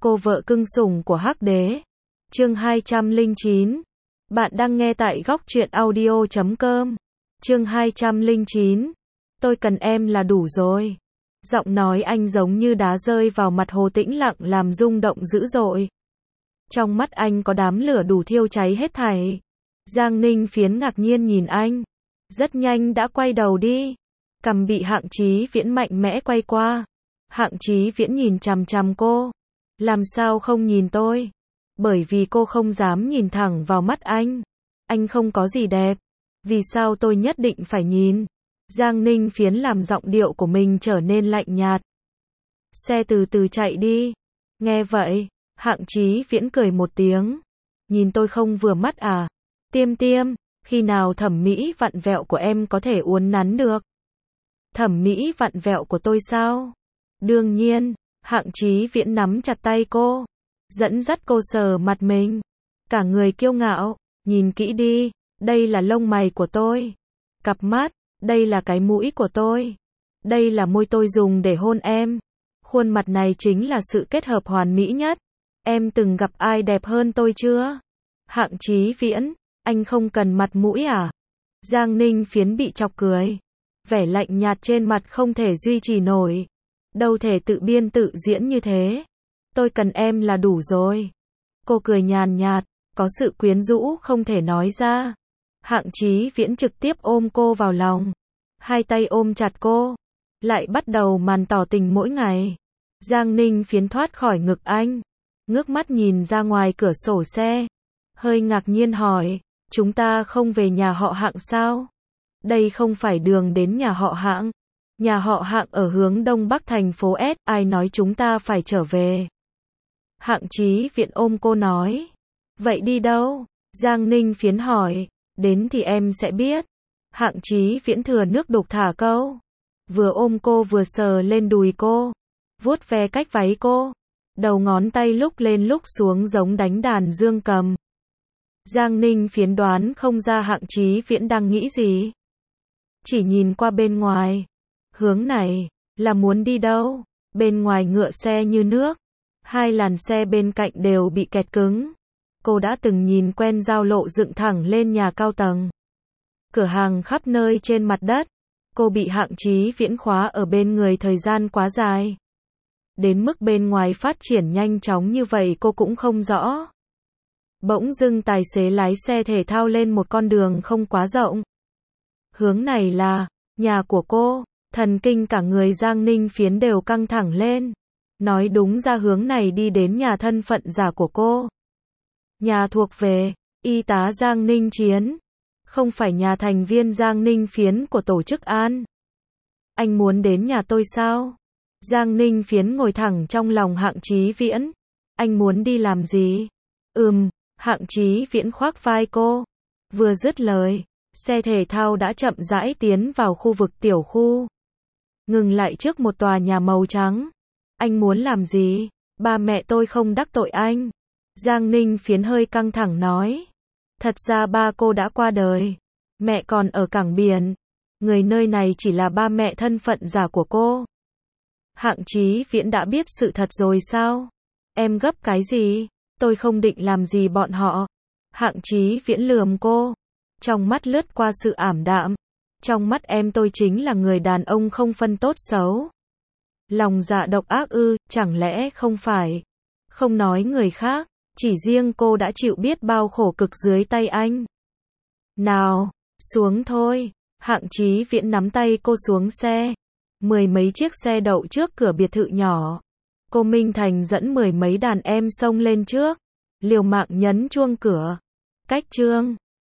Cô vợ cưng sủng của Hắc Đế. Chương 209. Bạn đang nghe tại góc truyện audio.com. Chương 209. Tôi cần em là đủ rồi. Giọng nói anh giống như đá rơi vào mặt hồ tĩnh lặng làm rung động dữ dội. Trong mắt anh có đám lửa đủ thiêu cháy hết thảy. Giang Ninh Phiến ngạc nhiên nhìn anh. Rất nhanh đã quay đầu đi. Cằm bị Hạng Chí Viễn mạnh mẽ quay qua. Hạng Chí Viễn nhìn chằm chằm cô. Làm sao không nhìn tôi? Bởi vì cô không dám nhìn thẳng vào mắt anh. Anh không có gì đẹp. Vì sao tôi nhất định phải nhìn? Giang Ninh Phiến làm giọng điệu của mình trở nên lạnh nhạt. Xe từ từ chạy đi. Nghe vậy, Hạng Chí Viễn cười một tiếng. Nhìn tôi không vừa mắt à? Tiêm tiêm, khi nào thẩm mỹ vặn vẹo của em có thể uốn nắn được? Thẩm mỹ vặn vẹo của tôi sao? Đương nhiên. Hạng Chí Viễn nắm chặt tay cô, dẫn dắt cô sờ mặt mình. Cả người kiêu ngạo, nhìn kỹ đi, đây là lông mày của tôi. Cặp mắt, đây là cái mũi của tôi. Đây là môi tôi dùng để hôn em. Khuôn mặt này chính là sự kết hợp hoàn mỹ nhất. Em từng gặp ai đẹp hơn tôi chưa? Hạng Chí Viễn, anh không cần mặt mũi à? Giang Ninh Phiến bị chọc cười. Vẻ lạnh nhạt trên mặt không thể duy trì nổi. Đâu thể tự biên tự diễn như thế. Tôi cần em là đủ rồi. Cô cười nhàn nhạt, có sự quyến rũ không thể nói ra. Hạng Chí Viễn trực tiếp ôm cô vào lòng. Hai tay ôm chặt cô. Lại bắt đầu màn tỏ tình mỗi ngày. Giang Ninh Phiến thoát khỏi ngực anh. Ngước mắt nhìn ra ngoài cửa sổ xe. Hơi ngạc nhiên hỏi, chúng ta không về nhà họ Hạng sao? Đây không phải đường đến nhà họ Hạng. Nhà họ Hạng ở hướng đông bắc thành phố S, ai nói chúng ta phải trở về? Hạng Chí Viễn ôm cô nói. Vậy đi đâu? Giang Ninh Phiến hỏi. Đến thì em sẽ biết. Hạng Chí Viễn thừa nước đục thả câu. Vừa ôm cô vừa sờ lên đùi cô. Vuốt ve cách váy cô. Đầu ngón tay lúc lên lúc xuống giống đánh đàn dương cầm. Giang Ninh Phiến đoán không ra Hạng Chí Viễn đang nghĩ gì. Chỉ nhìn qua bên ngoài. Hướng này, là muốn đi đâu? Bên ngoài ngựa xe như nước. Hai làn xe bên cạnh đều bị kẹt cứng. Cô đã từng nhìn quen giao lộ dựng thẳng lên nhà cao tầng. Cửa hàng khắp nơi trên mặt đất. Cô bị Hạng Chí Viễn khóa ở bên người thời gian quá dài. Đến mức bên ngoài phát triển nhanh chóng như vậy cô cũng không rõ. Bỗng dưng tài xế lái xe thể thao lên một con đường không quá rộng. Hướng này là nhà của cô. Thần kinh cả người Giang Ninh Phiến đều căng thẳng lên. Nói đúng ra hướng này đi đến nhà thân phận giả của cô. Nhà thuộc về y tá Giang Ninh Chiến. Không phải nhà thành viên Giang Ninh Phiến của tổ chức An. Anh muốn đến nhà tôi sao? Giang Ninh Phiến ngồi thẳng trong lòng Hạng Chí Viễn. Anh muốn đi làm gì? Hạng Chí Viễn khoác vai cô. Vừa dứt lời, xe thể thao đã chậm rãi tiến vào khu vực tiểu khu. Ngừng lại trước một tòa nhà màu trắng. Anh muốn làm gì? Ba mẹ tôi không đắc tội anh. Giang Ninh Phiến hơi căng thẳng nói. Thật ra ba cô đã qua đời. Mẹ còn ở cảng biển. Người nơi này chỉ là ba mẹ thân phận giả của cô. Hạng Chí Viễn đã biết sự thật rồi sao? Em gấp cái gì? Tôi không định làm gì bọn họ. Hạng Chí Viễn lườm cô. Trong mắt lướt qua sự ảm đạm. Trong mắt em tôi chính là người đàn ông không phân tốt xấu. Lòng dạ độc ác ư, chẳng lẽ không phải? Không nói người khác, chỉ riêng cô đã chịu biết bao khổ cực dưới tay anh. Nào, xuống thôi. Hạng Chí Viễn nắm tay cô xuống xe. Mười mấy chiếc xe đậu trước cửa biệt thự nhỏ. Cô Minh Thành dẫn mười mấy đàn em xông lên trước. Liều mạng nhấn chuông cửa. Cách chương